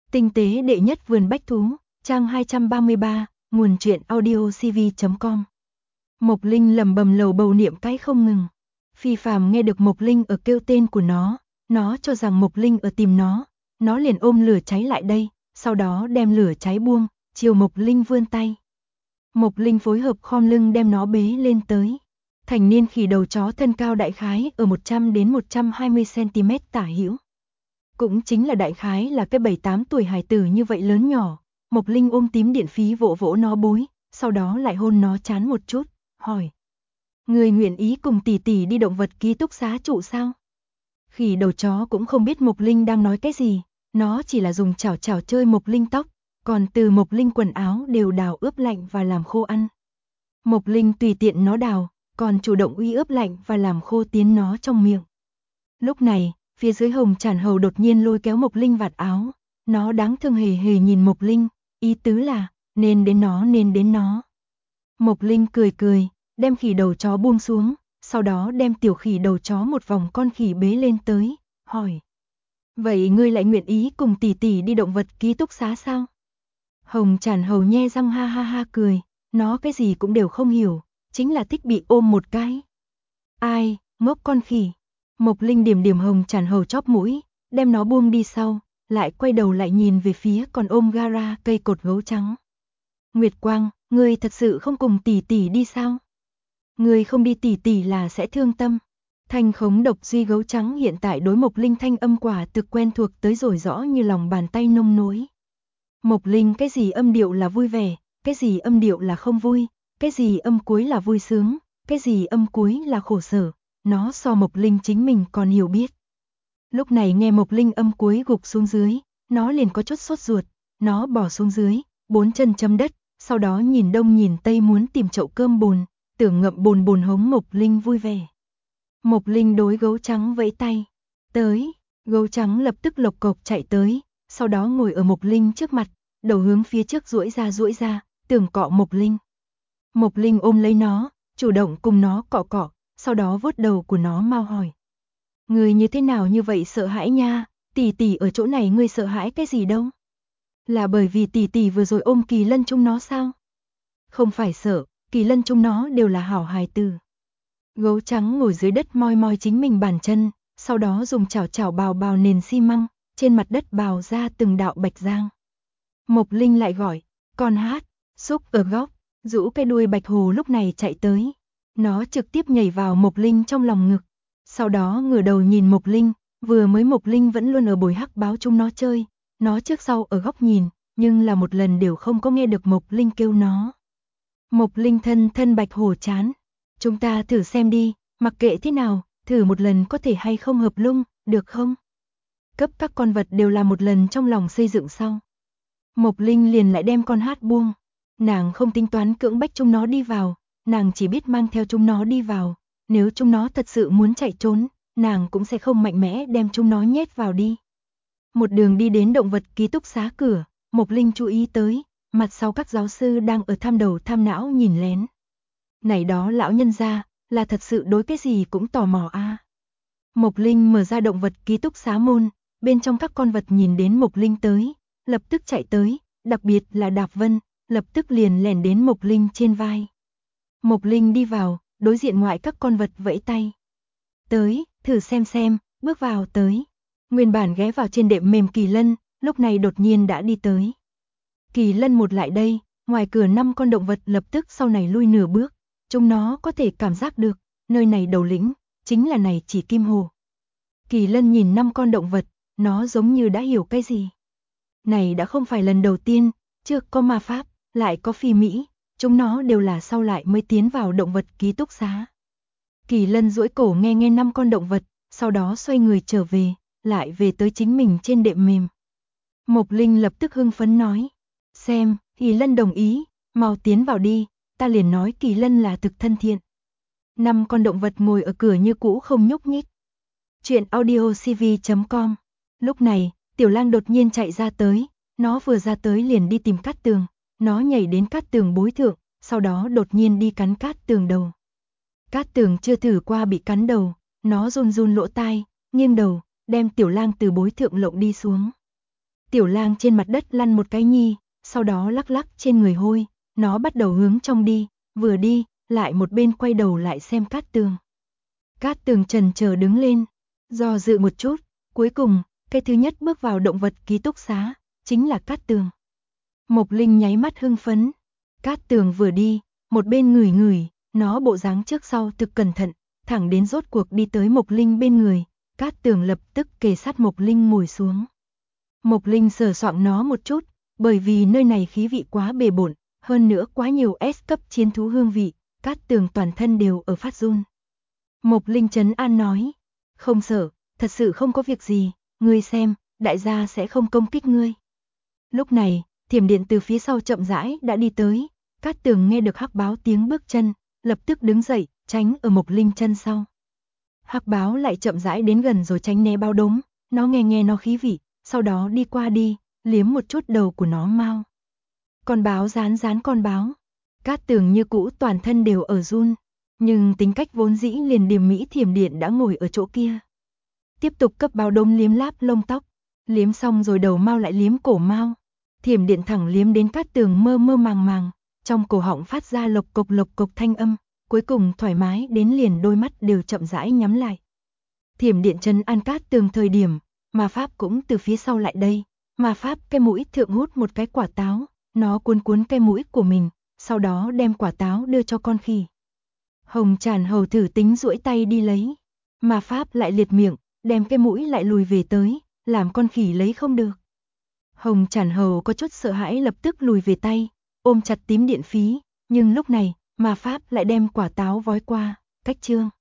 Tinh tế đệ nhất vườn bách thú, trang 233, nguồn truyện audiocv.com. Mộc Linh lẩm bẩm lầu bầu niệm cái không ngừng. Phi Phàm nghe được Mộc Linh ở kêu tên của nó cho rằng Mộc Linh ở tìm nó liền ôm lửa cháy lại đây, sau đó đem lửa cháy buông, chiều Mộc Linh vươn tay. Mộc Linh phối hợp khom lưng đem nó bế lên tới. Thành niên khỉ đầu chó thân cao đại khái ở 100 đến 120 cm tả hữu. Cũng chính là đại khái là cái 7-8 tuổi hài tử như vậy lớn nhỏ. Mộc Linh ôm tím điện phí vỗ vỗ nó bối, sau đó lại hôn nó trán một chút, hỏi: "Người nguyện ý cùng tỷ tỷ đi động vật ký túc xá trụ sao?" Khỉ đầu chó cũng không biết Mộc Linh đang nói cái gì, nó chỉ là dùng chảo chảo chơi Mộc Linh tóc, còn từ Mộc Linh quần áo đều đào ướp lạnh và làm khô ăn. Mộc Linh tùy tiện nó đào, còn chủ động uy ướp lạnh và làm khô tiến nó trong miệng. Lúc này, phía dưới Hồng Trản Hầu đột nhiên lôi kéo Mộc Linh vạt áo, nó đáng thương hề hề nhìn Mộc Linh, ý tứ là, nên đến nó. Mộc Linh cười cười, đem khỉ đầu chó buông xuống, sau đó đem tiểu khỉ đầu chó một vòng con khỉ bế lên tới, hỏi: "Vậy ngươi lại nguyện ý cùng tỷ tỷ đi động vật ký túc xá sao?" Hồng Trản Hầu nhe răng ha ha ha cười, nó cái gì cũng đều không hiểu, chính là thích bị ôm một cái. Ai, ngốc con khỉ. Mộc Linh điểm điểm Hồng Trản Hầu chóp mũi, đem nó buông đi sau, lại quay đầu lại nhìn về phía còn ôm gara cây cột gấu trắng. Nguyệt Quang, ngươi thật sự không cùng tỷ tỷ đi sao? Ngươi không đi tỷ tỷ là sẽ thương tâm. Thanh khống độc duy gấu trắng hiện tại đối Mộc Linh thanh âm quả thực quen thuộc tới rồi rõ như lòng bàn tay nông nối. Mộc Linh cái gì âm điệu là vui vẻ, cái gì âm điệu là không vui, cái gì âm cuối là vui sướng, cái gì âm cuối là khổ sở, nó so Mộc Linh chính mình còn hiểu biết. Lúc này nghe Mộc Linh âm cuối gục xuống dưới, nó liền có chút sốt ruột, nó bỏ xuống dưới, 4 chân chấm đất, sau đó nhìn đông nhìn tây muốn tìm chậu cơm bùn, tưởng ngậm bùn bùn hống Mộc Linh vui vẻ. Mộc Linh đối gấu trắng vẫy tay, tới, gấu trắng lập tức lộc cộc chạy tới, sau đó ngồi ở Mộc Linh trước mặt, đầu hướng phía trước duỗi ra, tưởng cọ Mộc Linh. Mộc Linh ôm lấy nó, chủ động cùng nó cọ cọ, sau đó vuốt đầu của nó mau hỏi: "Ngươi như thế nào như vậy sợ hãi nha, tỷ tỷ ở chỗ này ngươi sợ hãi cái gì đâu? Là bởi vì tỷ tỷ vừa rồi ôm Kỳ Lân chúng nó sao?" "Không phải sợ, Kỳ Lân chúng nó đều là hảo hài tử." Gấu trắng ngồi dưới đất moi moi chính mình bàn chân, sau đó dùng chảo chảo bào bào nền xi măng, trên mặt đất bào ra từng đạo bạch giang. Mộc Linh lại gọi: "Con hát." Xúc ở góc, rũ cái đuôi bạch hồ lúc này chạy tới. Nó trực tiếp nhảy vào Mộc Linh trong lòng ngực. Sau đó ngửa đầu nhìn Mộc Linh, vừa mới Mộc Linh vẫn luôn ở bồi hắc báo chúng nó chơi. Nó trước sau ở góc nhìn, nhưng là một lần đều không có nghe được Mộc Linh kêu nó. Mộc Linh thân thân bạch hồ chán. "Chúng ta thử xem đi, mặc kệ thế nào, thử một lần có thể hay không hợp lung, được không?" Cấp các con vật đều là một lần trong lòng xây dựng sau. Mộc Linh liền lại đem con hát buông. Nàng không tính toán cưỡng bách chúng nó đi vào, nàng chỉ biết mang theo chúng nó đi vào. Nếu chúng nó thật sự muốn chạy trốn, nàng cũng sẽ không mạnh mẽ đem chúng nó nhét vào đi. Một đường đi đến động vật ký túc xá cửa, Mộc Linh chú ý tới, mặt sau các giáo sư đang ở tham đầu tham não nhìn lén. Này đó lão nhân gia, là thật sự đối cái gì cũng tò mò a. Mộc Linh mở ra động vật ký túc xá môn, bên trong các con vật nhìn đến Mộc Linh tới, lập tức chạy tới, đặc biệt là Đạp Vân, lập tức liền lẻn đến Mộc Linh trên vai. Mộc Linh đi vào, đối diện ngoại các con vật vẫy tay. "Tới, thử xem, bước vào tới." Nguyên bản ghé vào trên đệm mềm Kỳ Lân, lúc này đột nhiên đã đi tới. Kỳ Lân một lại đây, ngoài cửa 5 con động vật lập tức sau này lui nửa bước, chúng nó có thể cảm giác được, nơi này đầu lĩnh, chính là này chỉ Kim Hồ. Kỳ Lân nhìn 5 con động vật, nó giống như đã hiểu cái gì. Này đã không phải lần đầu tiên, trước có ma pháp, lại có phi Mỹ, chúng nó đều là sau lại mới tiến vào động vật ký túc xá. Kỳ Lân duỗi cổ nghe 5 con động vật, sau đó xoay người trở về, lại về tới chính mình trên đệm mềm. Mộc Linh lập tức hưng phấn nói: "Xem, Kỳ Lân đồng ý, mau tiến vào đi, ta liền nói Kỳ Lân là thực thân thiện." 5 con động vật ngồi ở cửa như cũ không nhúc nhích. Truyện audiocv.com. Lúc này, Tiểu Lang đột nhiên chạy ra tới, nó vừa ra tới liền đi tìm Cát Tường, nó nhảy đến Cát Tường bối thượng, sau đó đột nhiên đi cắn Cát Tường đầu. Cát Tường chưa thử qua bị cắn đầu, nó run run lỗ tai, nghiêng đầu, đem Tiểu Lang từ bối thượng lộng đi xuống. Tiểu lang trên mặt đất lăn một cái nhi, sau đó lắc lắc trên người hôi, nó bắt đầu hướng trong đi, vừa đi, lại một bên quay đầu lại xem Cát Tường. Cát Tường chần chờ đứng lên, do dự một chút, cuối cùng, cái thứ nhất bước vào động vật ký túc xá, chính là Cát Tường. Mộc Linh nháy mắt hưng phấn, Cát Tường vừa đi, một bên ngửi ngửi, nó bộ dáng trước sau thực cẩn thận, thẳng đến rốt cuộc đi tới Mộc Linh bên người, Cát Tường lập tức kề sát Mộc Linh ngồi xuống. Mộc Linh sờ soạng nó một chút, bởi vì nơi này khí vị quá bề bộn, hơn nữa quá nhiều S cấp chiến thú hương vị, Cát Tường toàn thân đều ở phát run. Mộc Linh trấn an nói, không sợ, thật sự không có việc gì, ngươi xem, đại gia sẽ không công kích ngươi. Lúc này, thiểm điện từ phía sau chậm rãi đã đi tới, Cát Tường nghe được Hắc Báo tiếng bước chân, lập tức đứng dậy, tránh ở Mộc Linh chân sau. Hắc Báo lại chậm rãi đến gần rồi tránh né bao đống, nó nghe nó khí vị, sau đó đi qua đi, liếm một chút đầu của nó mau. Con báo rán con báo. Cát Tường như cũ toàn thân đều ở run, nhưng tính cách vốn dĩ liền điềm mỹ thiểm điện đã ngồi ở chỗ kia. Tiếp tục cấp báo đống liếm láp lông tóc, liếm xong rồi đầu mau lại liếm cổ mau. Thiểm điện thẳng liếm đến Cát Tường mơ mơ màng màng, trong cổ họng phát ra lộc cộc thanh âm, cuối cùng thoải mái đến liền đôi mắt đều chậm rãi nhắm lại. Thiểm điện trấn an Cát Tường thời điểm, ma pháp cũng từ phía sau lại đây, ma pháp cái mũi thượng hút một cái quả táo, nó cuốn cái mũi của mình, sau đó đem quả táo đưa cho con khỉ. Hồng Tràn Hầu thử tính duỗi tay đi lấy, ma pháp lại liệt miệng, đem cái mũi lại lùi về tới, làm con khỉ lấy không được. Hồng Tràn Hầu có chút sợ hãi lập tức lùi về tay, ôm chặt tím điện phí, nhưng lúc này, ma pháp lại đem quả táo vói qua, cách trương.